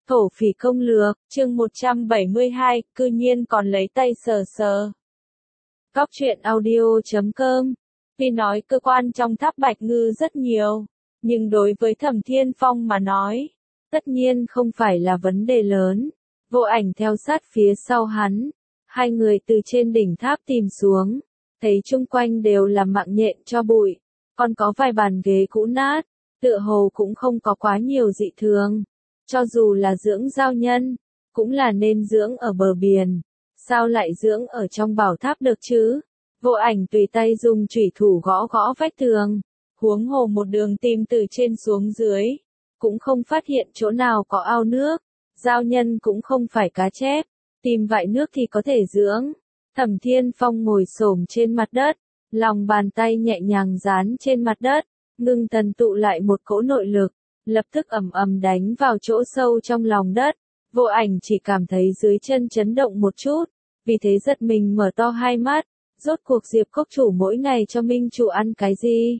Thổ phỉ công lược, chương 172, cư nhiên còn lấy tay sờ sờ. Góc truyện audio.com. Tuy nói cơ quan trong Tháp Bạch Ngư rất nhiều, nhưng đối với Thẩm Thiên Phong mà nói, tất nhiên không phải là vấn đề lớn. Vô Ảnh theo sát phía sau hắn, hai người từ trên đỉnh tháp tìm xuống, thấy chung quanh đều là mạng nhện cho bụi, còn có vài bàn ghế cũ nát, tựa hồ cũng không có quá nhiều dị thường. Cho dù là dưỡng giao nhân, cũng là nên dưỡng ở bờ biển, sao lại dưỡng ở trong bảo tháp được chứ? Vô Ảnh tùy tay dùng chủy thủ gõ gõ vách tường, huống hồ một đường tìm từ trên xuống dưới, cũng không phát hiện chỗ nào có ao nước, giao nhân cũng không phải cá chép, tìm vại nước thì có thể dưỡng. Thẩm Thiên Phong ngồi xổm trên mặt đất, lòng bàn tay nhẹ nhàng dán trên mặt đất, ngưng tần tụ lại một cỗ nội lực, lập tức ầm ầm đánh vào chỗ sâu trong lòng đất. Vô Ảnh chỉ cảm thấy dưới chân chấn động một chút, vì thế giật mình mở to hai mắt, rốt cuộc Diệp Cốc chủ mỗi ngày cho Minh chủ ăn cái gì?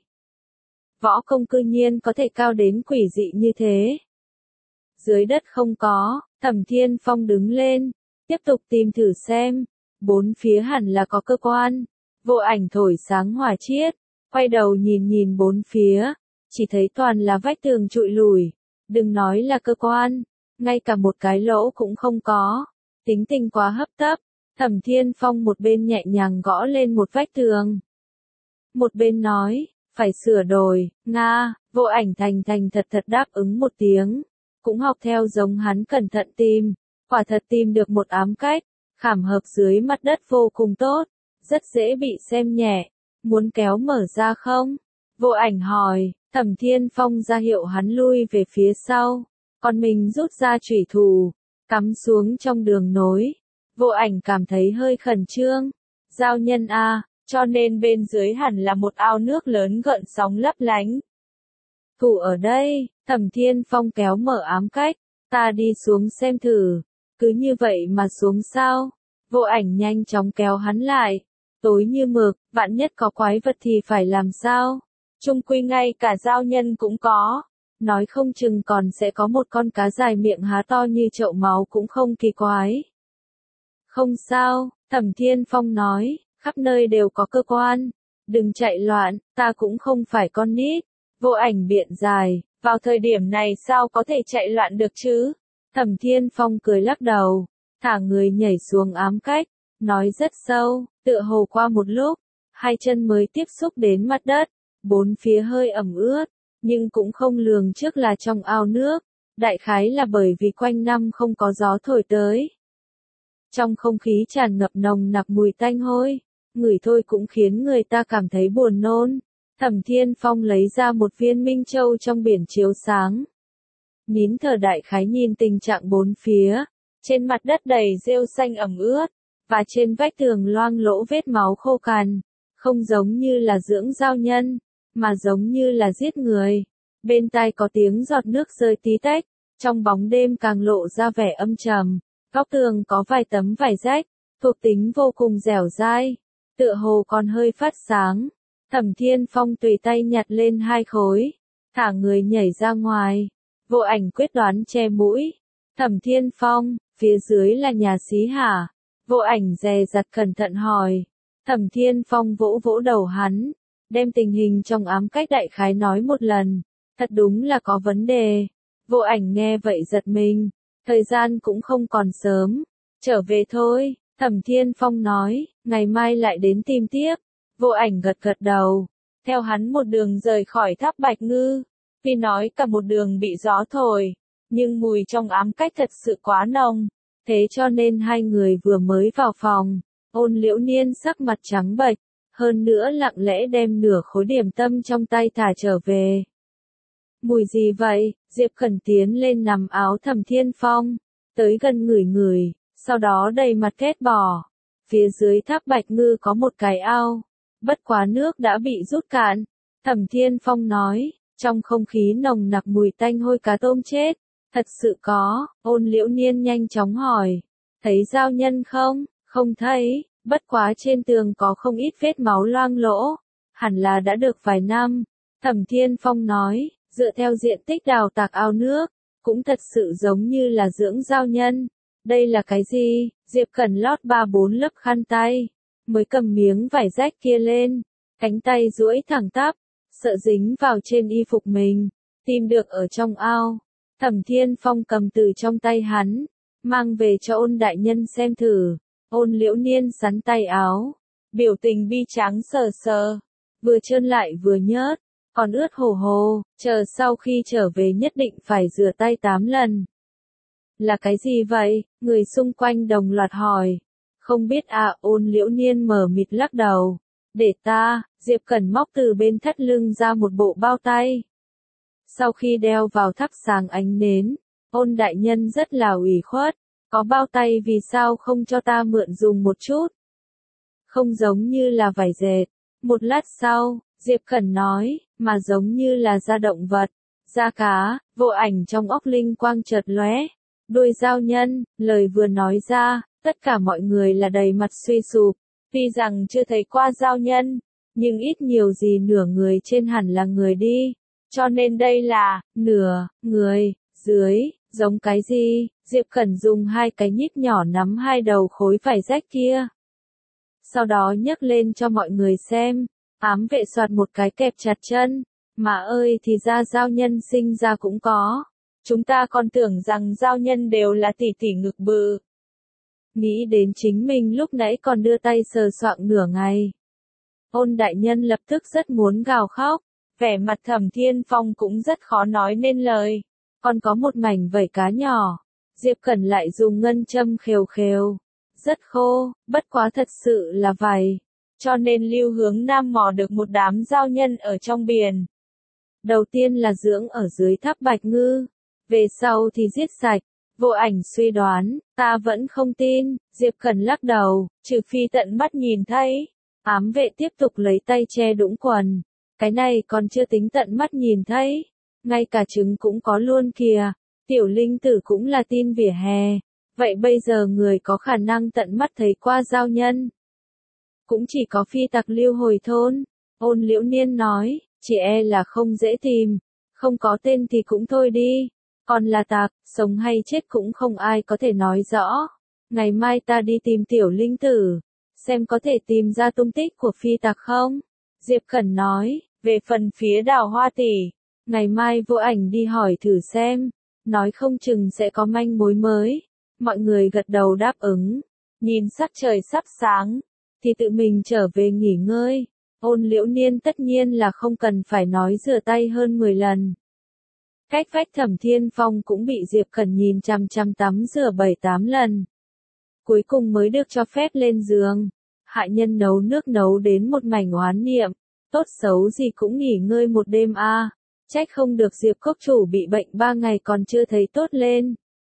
Võ công cư nhiên có thể cao đến quỷ dị như thế. Dưới đất không có, Thẩm Thiên Phong đứng lên, tiếp tục tìm thử xem, bốn phía hẳn là có cơ quan. Vô Ảnh thổi sáng hỏa chiết, quay đầu nhìn nhìn bốn phía, chỉ thấy toàn là vách tường trụi lủi, đừng nói là cơ quan, ngay cả một cái lỗ cũng không có, tính tình quá hấp tấp. Thẩm Thiên Phong một bên nhẹ nhàng gõ lên một vách tường, một bên nói, phải sửa đổi, Nga. Vô Ảnh thành thành thật thật đáp ứng một tiếng, cũng học theo giống hắn cẩn thận tìm, quả thật tìm được một ám cách, khảm hợp dưới mặt đất vô cùng tốt, rất dễ bị xem nhẹ, muốn kéo mở ra không? Vô Ảnh hỏi. Thẩm Thiên Phong ra hiệu hắn lui về phía sau, còn mình rút ra chủy thủ, cắm xuống trong đường nối. Vô Ảnh cảm thấy hơi khẩn trương. Giao nhân a, cho nên bên dưới hẳn là một ao nước lớn gợn sóng lấp lánh. Thủ ở đây, Thẩm Thiên Phong kéo mở ám cách, ta đi xuống xem thử. Cứ như vậy mà xuống sao? Vô Ảnh nhanh chóng kéo hắn lại. Tối như mực, vạn nhất có quái vật thì phải làm sao? Chung quy ngay cả giao nhân cũng có, nói không chừng còn sẽ có một con cá dài miệng há to như chậu máu cũng không kỳ quái. Không sao, Thẩm Thiên Phong nói, khắp nơi đều có cơ quan, đừng chạy loạn, ta cũng không phải con nít. Vô Ảnh biện dài, vào thời điểm này sao có thể chạy loạn được chứ? Thẩm Thiên Phong cười lắc đầu, thả người nhảy xuống ám cách, nói rất sâu, tựa hồ qua một lúc, hai chân mới tiếp xúc đến mặt đất. Bốn phía hơi ẩm ướt, nhưng cũng không lường trước là trong ao nước, đại khái là bởi vì quanh năm không có gió thổi tới. Trong không khí tràn ngập nồng nặc mùi tanh hôi, ngửi thôi cũng khiến người ta cảm thấy buồn nôn. Thẩm Thiên Phong lấy ra một viên minh châu trong biển chiếu sáng. Nín thở đại khái nhìn tình trạng bốn phía, trên mặt đất đầy rêu xanh ẩm ướt, và trên vách tường loang lỗ vết máu khô cằn, không giống như là dưỡng giao nhân, mà giống như là giết người. Bên tai có tiếng giọt nước rơi tí tách, trong bóng đêm càng lộ ra vẻ âm trầm. Góc tường có vài tấm vải rách, thuộc tính vô cùng dẻo dai, tựa hồ còn hơi phát sáng. Thẩm Thiên Phong tùy tay nhặt lên hai khối, thả người nhảy ra ngoài. Vô Ảnh quyết đoán che mũi. Thẩm Thiên Phong, phía dưới là nhà xí hả? Vô Ảnh dè dặt cẩn thận hỏi. Thẩm Thiên Phong vỗ vỗ đầu hắn, đem tình hình trong ám cách đại khái nói một lần, thật đúng là có vấn đề. Vô Ảnh nghe vậy giật mình, thời gian cũng không còn sớm, trở về thôi. Thẩm Thiên Phong nói, ngày mai lại đến tìm tiếp. Vô Ảnh gật gật đầu, theo hắn một đường rời khỏi Tháp Bạch Ngư. Tuy nói cả một đường bị gió thổi, nhưng mùi trong ám cách thật sự quá nồng, thế cho nên hai người vừa mới vào phòng, Ôn Liễu Niên sắc mặt trắng bệch, hơn nữa lặng lẽ đem nửa khối điểm tâm trong tay thả trở về. Mùi gì vậy? Diệp Khẩn tiến lên nằm áo Thẩm Thiên Phong, tới gần ngửi ngửi, sau đó đầy mặt ghét bỏ. Phía dưới Tháp Bạch Ngư có một cái ao, bất quá nước đã bị rút cạn. Thẩm Thiên Phong nói, trong không khí nồng nặc mùi tanh hôi cá tôm chết. Thật sự có. Ôn Liễu Niên nhanh chóng hỏi, thấy giao nhân không? Không thấy. Bất quá trên tường có không ít vết máu loang lỗ, hẳn là đã được vài năm. Thẩm Thiên Phong nói, dựa theo diện tích đào tạc ao nước, cũng thật sự giống như là dưỡng giao nhân. Đây là cái gì? Diệp Cẩn lót 3-4 lớp khăn tay, mới cầm miếng vải rách kia lên, cánh tay duỗi thẳng tắp, sợ dính vào trên y phục mình, tìm được ở trong ao. Thẩm Thiên Phong cầm từ trong tay hắn, mang về cho Ôn đại nhân xem thử. Ôn Liễu Niên sắn tay áo, biểu tình bi tráng sờ sờ, vừa trơn lại vừa nhớt, còn ướt hồ hồ, chờ sau khi trở về nhất định phải rửa tay 8 lần. Là cái gì vậy? Người xung quanh đồng loạt hỏi. Không biết à, Ôn Liễu Niên mờ mịt lắc đầu. Để ta, Diệp Cẩn móc từ bên thắt lưng ra một bộ bao tay. Sau khi đeo vào thắp sáng ánh nến, Ôn đại nhân rất là ủy khuất. Có bao tay vì sao không cho ta mượn dùng một chút? Không giống như là vải dệt. Một lát sau, Diệp Cẩn nói, mà giống như là da động vật, da cá. Vô ảnh trong óc linh quang chợt lóe. Đuôi giao nhân, lời vừa nói ra, tất cả mọi người là đầy mặt suy sụp. Tuy rằng chưa thấy qua giao nhân, nhưng ít nhiều gì nửa người trên hẳn là người đi. Cho nên đây là, nửa, người, dưới, giống cái gì? Diệp Cẩn dùng 2 cái nhíp nhỏ nắm 2 đầu khối vải rách kia. Sau đó nhấc lên cho mọi người xem, ám vệ soạt một cái kẹp chặt chân. Mà ơi thì ra giao nhân sinh ra cũng có. Chúng ta còn tưởng rằng giao nhân đều là tỷ tỷ ngực bự. Nghĩ đến chính mình lúc nãy còn đưa tay sờ soạng nửa ngày. Ôn đại nhân lập tức rất muốn gào khóc, vẻ mặt Thẩm Thiên Phong cũng rất khó nói nên lời. Còn có một mảnh vảy cá nhỏ, Diệp Cẩn lại dùng ngân châm khều khều. Rất khô, bất quá thật sự là vảy. Cho nên Lưu Hướng Nam mò được một đám giao nhân ở trong biển. Đầu tiên là dưỡng ở dưới tháp Bạch Ngư. Về sau thì giết sạch. Vô ảnh suy đoán, ta vẫn không tin. Diệp Cẩn lắc đầu, trừ phi tận mắt nhìn thấy. Ám vệ tiếp tục lấy tay che đũng quần. Cái này còn chưa tính tận mắt nhìn thấy. Ngay cả trứng cũng có luôn kìa. Tiểu linh tử cũng là tin vỉa hè. Vậy bây giờ người có khả năng tận mắt thấy qua giao nhân. Cũng chỉ có phi tặc Lưu Hồi thôn. Ôn Liễu Niên nói, chỉ e là không dễ tìm. Không có tên thì cũng thôi đi. Còn là tặc, sống hay chết cũng không ai có thể nói rõ. Ngày mai ta đi tìm tiểu linh tử, xem có thể tìm ra tung tích của phi tặc không? Diệp Cẩn nói, về phần phía Đào Hoa tỷ, ngày mai Vô Ảnh đi hỏi thử xem, nói không chừng sẽ có manh mối mới. Mọi người gật đầu đáp ứng, nhìn sắc trời sắp sáng, thì tự mình trở về nghỉ ngơi. Ôn Liễu Niên tất nhiên là không cần phải nói rửa tay hơn 10 lần. Cách vách Thẩm Thiên Phong cũng bị Diệp Cẩn nhìn chằm chằm tắm rửa 7-8 lần. Cuối cùng mới được cho phép lên giường. Hạ nhân nấu nước nấu đến một mảnh oán niệm. Tốt xấu gì cũng nghỉ ngơi một đêm a. Trách không được Diệp Cốc chủ bị bệnh 3 ngày còn chưa thấy tốt lên.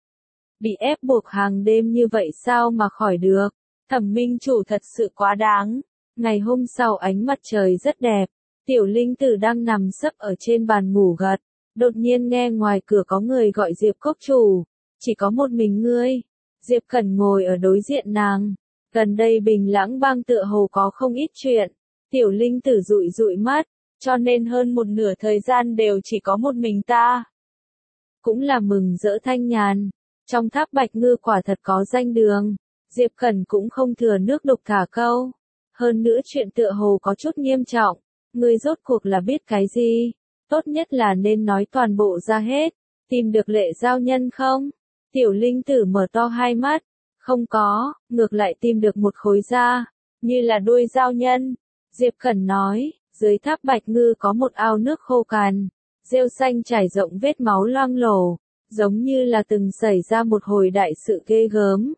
Bị ép buộc hàng đêm như vậy sao mà khỏi được. Thẩm Minh chủ thật sự quá đáng. Ngày hôm sau ánh mặt trời rất đẹp. Tiểu linh tử đang nằm sấp ở trên bàn ngủ gật. Đột nhiên nghe ngoài cửa có người gọi Diệp Cốc chủ. Chỉ có một mình ngươi. Diệp Cẩn ngồi ở đối diện nàng. Gần đây Bình Lãng Bang tựa hồ có không ít chuyện. Tiểu linh tử dụi dụi mắt. Cho nên hơn một nửa thời gian đều chỉ có một mình ta. Cũng là mừng rỡ thanh nhàn. Trong tháp Bạch Ngư quả thật có danh đường. Diệp Cẩn cũng không thừa nước đục thả câu. Hơn nữa chuyện tựa hồ có chút nghiêm trọng. Ngươi rốt cuộc là biết cái gì? Tốt nhất là nên nói toàn bộ ra hết. Tìm được lệ giao nhân không? Tiểu linh tử mở to hai mắt. Không có, ngược lại tìm được một khối da. Như là đuôi giao nhân. Diệp Cẩn nói, dưới tháp Bạch Ngư có một ao nước khô cằn. Rêu xanh trải rộng vết máu loang lổ. Giống như là từng xảy ra một hồi đại sự ghê gớm.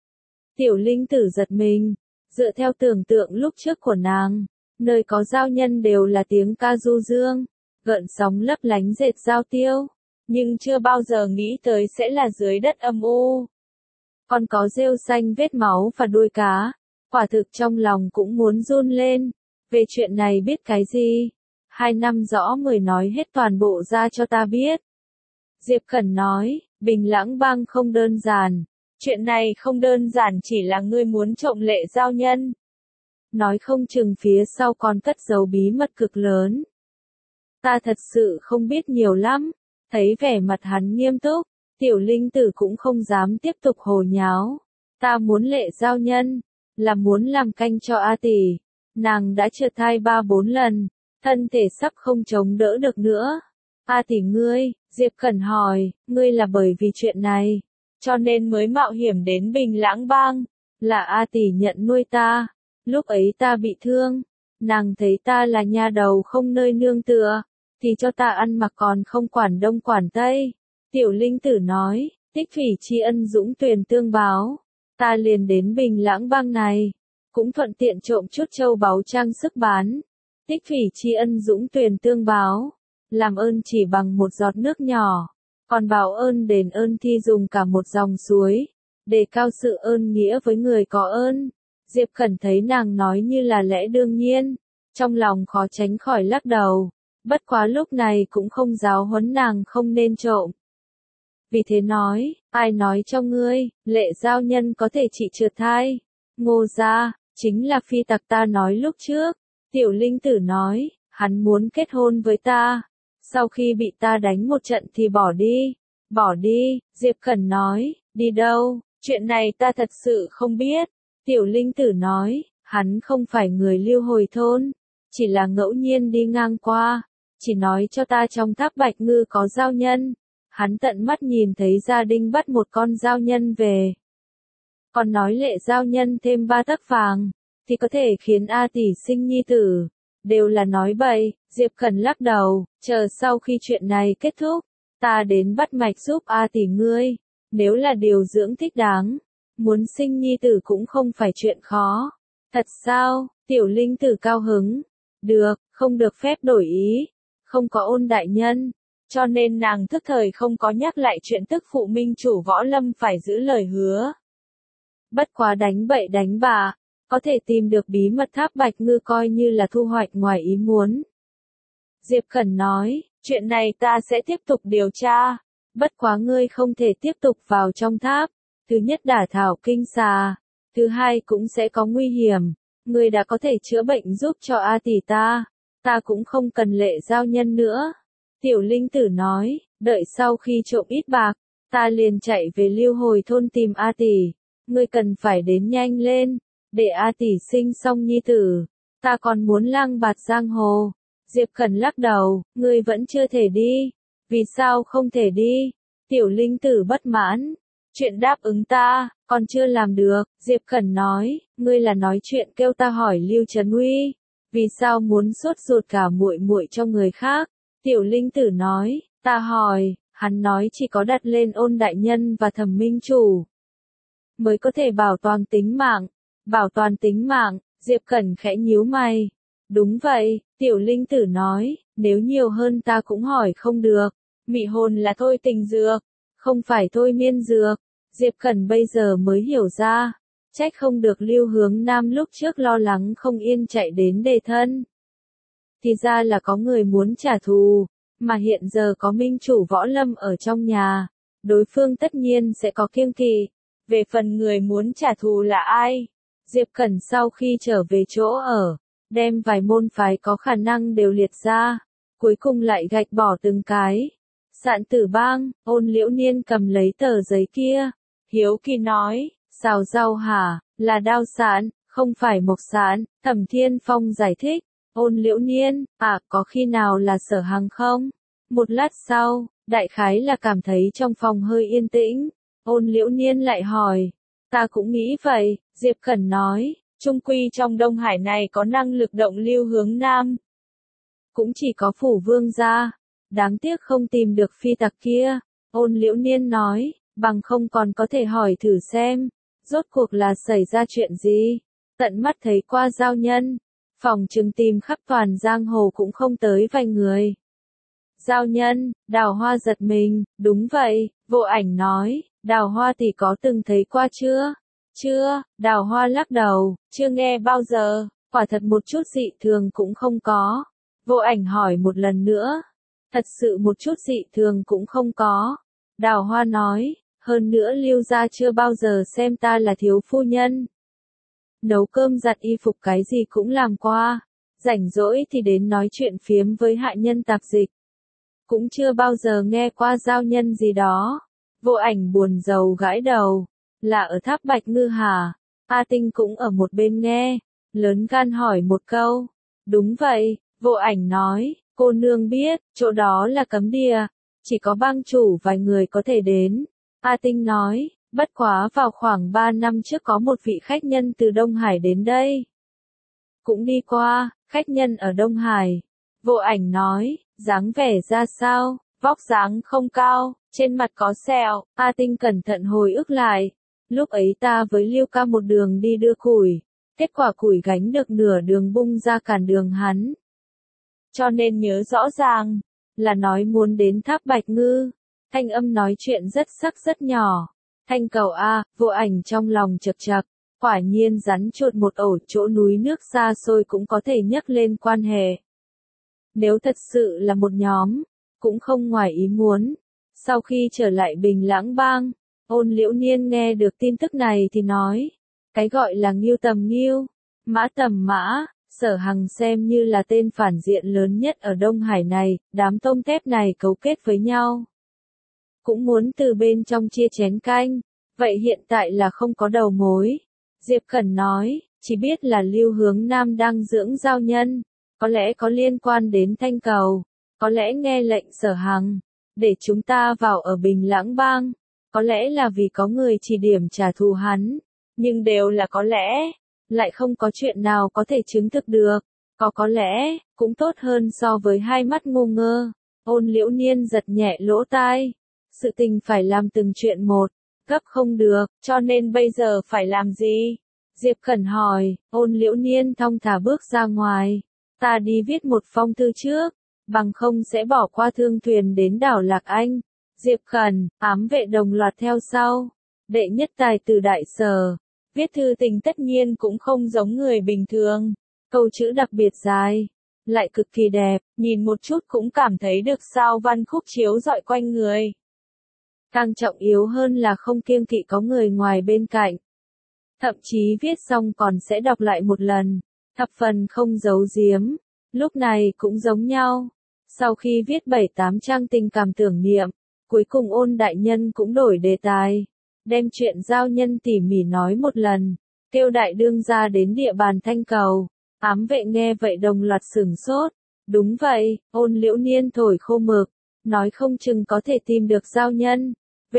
Tiểu linh tử giật mình. Dựa theo tưởng tượng lúc trước của nàng, nơi có giao nhân đều là tiếng ca du dương, gợn sóng lấp lánh dệt giao tiêu, nhưng chưa bao giờ nghĩ tới sẽ là dưới đất âm u. Còn có rêu xanh vết máu và đuôi cá, quả thực trong lòng cũng muốn run lên. Về chuyện này biết cái gì? 2 năm rõ 10 nói hết toàn bộ ra cho ta biết. Diệp Cẩn nói, Bình Lãng Bang không đơn giản. Chuyện này không đơn giản chỉ là ngươi muốn trộm lệ giao nhân. Nói không chừng phía sau còn cất giấu bí mật cực lớn. Ta thật sự không biết nhiều lắm. Thấy vẻ mặt hắn nghiêm túc, Tiểu Linh Tử cũng không dám tiếp tục hồ nháo. Ta muốn Lệ Giao Nhân, là muốn làm canh cho A tỷ. Nàng đã trượt thai 3-4 lần, thân thể sắp không chống đỡ được nữa. A tỷ ngươi, Diệp Cẩn hỏi, ngươi là bởi vì chuyện này, cho nên mới mạo hiểm đến Bình Lãng Bang, là A tỷ nhận nuôi ta. Lúc ấy ta bị thương, nàng thấy ta là nha đầu không nơi nương tựa, thì cho ta ăn mặc còn không quản đông quản tây. Tiểu Linh Tử nói, tích thủy tri ân dũng tuyền tương báo, ta liền đến Bình Lãng Bang này, cũng thuận tiện trộm chút châu báu trang sức bán. Tích thủy tri ân dũng tuyền tương báo, làm ơn chỉ bằng một giọt nước nhỏ, còn báo ơn đền ơn thì dùng cả một dòng suối, đề cao sự ơn nghĩa với người có ơn. Diệp Cẩn thấy nàng nói như là lẽ đương nhiên, trong lòng khó tránh khỏi lắc đầu, bất quá lúc này cũng không giáo huấn nàng không nên trộm. Vì thế nói, ai nói cho ngươi, Lệ Giao Nhân có thể trị trượt thai? Ngô gia, chính là phi tặc ta nói lúc trước. Tiểu Linh Tử nói, hắn muốn kết hôn với ta, sau khi bị ta đánh một trận thì bỏ đi. Bỏ đi, Diệp Cẩn nói, đi đâu? Chuyện này ta thật sự không biết. Tiểu Linh Tử nói, hắn không phải người Lưu Hồi thôn, chỉ là ngẫu nhiên đi ngang qua, chỉ nói cho ta trong tháp Bạch Ngư có giao nhân. Hắn tận mắt nhìn thấy gia đình bắt một con giao nhân về. Còn nói Lệ Giao Nhân thêm 3 tấc vàng, thì có thể khiến A tỷ sinh nhi tử. Đều là nói bậy. Diệp Cẩn lắc đầu, chờ sau khi chuyện này kết thúc, ta đến bắt mạch giúp A tỷ ngươi. Nếu là điều dưỡng thích đáng, muốn sinh nhi tử cũng không phải chuyện khó. Thật sao? Tiểu Linh Tử cao hứng. Được, không được phép đổi ý. Không có Ôn đại nhân, cho nên nàng thức thời không có nhắc lại chuyện tức phụ minh chủ Võ Lâm phải giữ lời hứa. Bất quá đánh bậy đánh bạ, có thể tìm được bí mật tháp Bạch Ngư coi như là thu hoạch ngoài ý muốn. Diệp Cẩn nói, chuyện này ta sẽ tiếp tục điều tra, bất quá ngươi không thể tiếp tục vào trong tháp. Thứ nhất đả thảo kinh xà, thứ hai cũng sẽ có nguy hiểm. Ngươi đã có thể chữa bệnh giúp cho A tỷ ta cũng không cần Lệ Giao Nhân nữa. Tiểu Linh Tử nói, đợi sau khi trộm ít bạc, ta liền chạy về Lưu Hồi thôn tìm A tỷ. Ngươi cần phải đến nhanh lên, để A tỷ sinh xong nhi tử. Ta còn muốn lang bạt giang hồ. Diệp Cẩn lắc đầu, ngươi vẫn chưa thể đi. Vì sao không thể đi? Tiểu Linh Tử bất mãn. Chuyện đáp ứng ta, còn chưa làm được. Diệp Cẩn nói, ngươi là nói chuyện kêu ta hỏi Lưu Trấn Uy. Vì sao muốn sốt ruột cả muội muội cho người khác? Tiểu Linh Tử nói, ta hỏi, hắn nói chỉ có đặt lên Ôn đại nhân và Thẩm minh chủ mới có thể bảo toàn tính mạng. Bảo toàn tính mạng, Diệp Cẩn khẽ nhíu mày. Đúng vậy, Tiểu Linh Tử nói, nếu nhiều hơn ta cũng hỏi không được. Mị hồn là thôi tình dược, không phải thôi miên dược. Diệp Cẩn bây giờ mới hiểu ra, trách không được Lưu Hướng Nam lúc trước lo lắng không yên chạy đến đề thân. Thì ra là có người muốn trả thù, mà hiện giờ có minh chủ Võ Lâm ở trong nhà, đối phương tất nhiên sẽ có kiêng kỵ. Về phần người muốn trả thù là ai? Diệp Cẩn sau khi trở về chỗ ở, đem vài môn phái có khả năng đều liệt ra, cuối cùng lại gạch bỏ từng cái. Sạn Tử Bang, Ôn Liễu Niên cầm lấy tờ giấy kia, hiếu kỳ nói, xào rau hả, là đao sạn, không phải mộc sạn. Thẩm Thiên Phong giải thích, Ôn Liễu Niên, có khi nào là Sở Hằng không? Một lát sau, đại khái là cảm thấy trong phòng hơi yên tĩnh, Ôn Liễu Niên lại hỏi, ta cũng nghĩ vậy. Diệp Cẩn nói, chung quy trong Đông Hải này có năng lực động Lưu Hướng Nam, cũng chỉ có Phủ Vương gia. Đáng tiếc không tìm được phi tặc kia. Ôn Liễu Niên nói, bằng không còn có thể hỏi thử xem, rốt cuộc là xảy ra chuyện gì. Tận mắt thấy qua giao nhân, phòng chừng tìm khắp toàn giang hồ cũng không tới vài người. Giao nhân, Đào Hoa giật mình, đúng vậy. Vô Ảnh nói, Đào Hoa tỷ có từng thấy qua chưa? Chưa. Đào Hoa lắc đầu, chưa nghe bao giờ, quả thật một chút dị thường cũng không có. Vô Ảnh hỏi một lần nữa, thật sự một chút dị thường cũng không có. Đào Hoa nói, hơn nữa Lưu gia chưa bao giờ xem ta là thiếu phu nhân. Nấu cơm giặt y phục cái gì cũng làm qua, rảnh rỗi thì đến nói chuyện phiếm với hạ nhân tạp dịch. Cũng chưa bao giờ nghe qua giao nhân gì đó. Vô Ảnh buồn rầu gãi đầu. Là ở tháp Bạch Ngư hả? A Tinh cũng ở một bên nghe. Lớn gan hỏi một câu. Đúng vậy, Vô Ảnh nói. Cô nương biết, chỗ đó là cấm địa. Chỉ có bang chủ vài người có thể đến. A Tinh nói. Bất quá vào khoảng 3 năm trước có một vị khách nhân từ Đông Hải đến đây. Cũng đi qua, khách nhân ở Đông Hải. Vô Ảnh nói, dáng vẻ ra sao, vóc dáng không cao, trên mặt có sẹo. A Tinh cẩn thận hồi ức lại. Lúc ấy ta với Lưu Ca một đường đi đưa củi. Kết quả củi gánh được nửa đường bung ra cản đường hắn. Cho nên nhớ rõ ràng, là nói muốn đến tháp Bạch Ngư. Thanh âm nói chuyện rất sắc rất nhỏ. Thanh cầu A, Vô Ảnh trong lòng chật chật. Quả nhiên rắn chuột một ổ, chỗ núi nước xa xôi cũng có thể nhắc lên quan hệ. Nếu thật sự là một nhóm, cũng không ngoài ý muốn. Sau khi trở lại Bình Lãng Bang, Ôn Liễu Niên nghe được tin tức này thì nói, cái gọi là Ngưu tầm Ngưu, Mã tầm Mã, Sở Hằng xem như là tên phản diện lớn nhất ở Đông Hải này, đám tôm tép này cấu kết với nhau. Cũng muốn từ bên trong chia chén canh, vậy hiện tại là không có đầu mối. Diệp Khẩn nói, chỉ biết là Lưu Hướng Nam đang dưỡng giao nhân, có lẽ có liên quan đến Thanh Cầu, có lẽ nghe lệnh Sở Hằng, để chúng ta vào ở Bình Lãng Bang, có lẽ là vì có người chỉ điểm trả thù hắn, nhưng đều là có lẽ, lại không có chuyện nào có thể chứng thực được, có lẽ, cũng tốt hơn so với hai mắt ngu ngơ. Ôn Liễu Niên giật nhẹ lỗ tai, sự tình phải làm từng chuyện một. Gấp không được, cho nên bây giờ phải làm gì? Diệp Khẩn hỏi. Ôn Liễu Niên thong thả bước ra ngoài. Ta đi viết một phong thư trước, bằng không sẽ bỏ qua thương thuyền đến đảo Lạc Anh. Diệp Khẩn, ám vệ đồng loạt theo sau. Đệ nhất tài từ đại sở. Viết thư tình tất nhiên cũng không giống người bình thường. Câu chữ đặc biệt dài, lại cực kỳ đẹp, nhìn một chút cũng cảm thấy được sao văn khúc chiếu rọi quanh người. Càng trọng yếu hơn là không kiêng kỵ có người ngoài bên cạnh. Thậm chí viết xong còn sẽ đọc lại một lần, thập phần không giấu giếm. Lúc này cũng giống nhau. Sau khi viết 7-8 trang tình cảm tưởng niệm, cuối cùng Ôn đại nhân cũng đổi đề tài. Đem chuyện giao nhân tỉ mỉ nói một lần, kêu đại đương gia đến địa bàn Thanh Cầu. Ám vệ nghe vậy đồng loạt sửng sốt. Đúng vậy, Ôn Liễu Niên thổi khô mực, nói không chừng có thể tìm được giao nhân.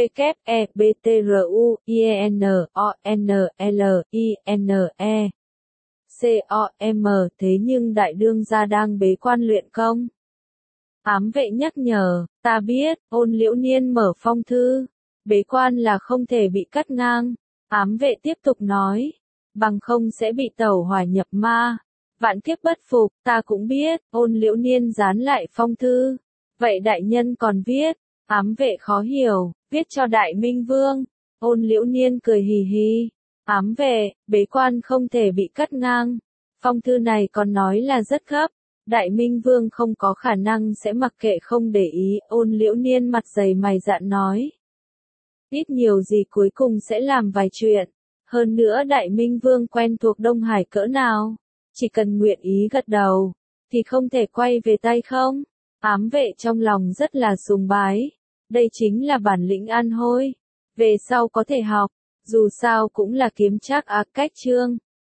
WEBTRUINLINE.COM thế nhưng đại đương gia đang bế quan luyện công. Ám vệ nhắc nhở, ta biết, Ôn Liễu Niên mở phong thư. Bế quan là không thể bị cắt ngang. Ám vệ tiếp tục nói, bằng không sẽ bị tẩu hỏa nhập ma. Vạn kiếp bất phục, ta cũng biết. Ôn Liễu Niên dán lại phong thư. Vậy đại nhân còn viết? Ám vệ khó hiểu, viết cho Đại Minh Vương. Ôn Liễu Niên cười hì hì. Ám vệ, bế quan không thể bị cắt ngang. Phong thư này còn nói là rất gấp. Đại Minh Vương không có khả năng sẽ mặc kệ không để ý. Ôn Liễu Niên mặt dày mày dạn nói. Ít nhiều gì cuối cùng sẽ làm vài chuyện. Hơn nữa Đại Minh Vương quen thuộc Đông Hải cỡ nào. Chỉ cần nguyện ý gật đầu, thì không thể quay về tay không. Ám vệ trong lòng rất là sùng bái. Đây chính là bản lĩnh ăn hôi. Về sau có thể học, dù sao cũng là kiếm trác cách chương.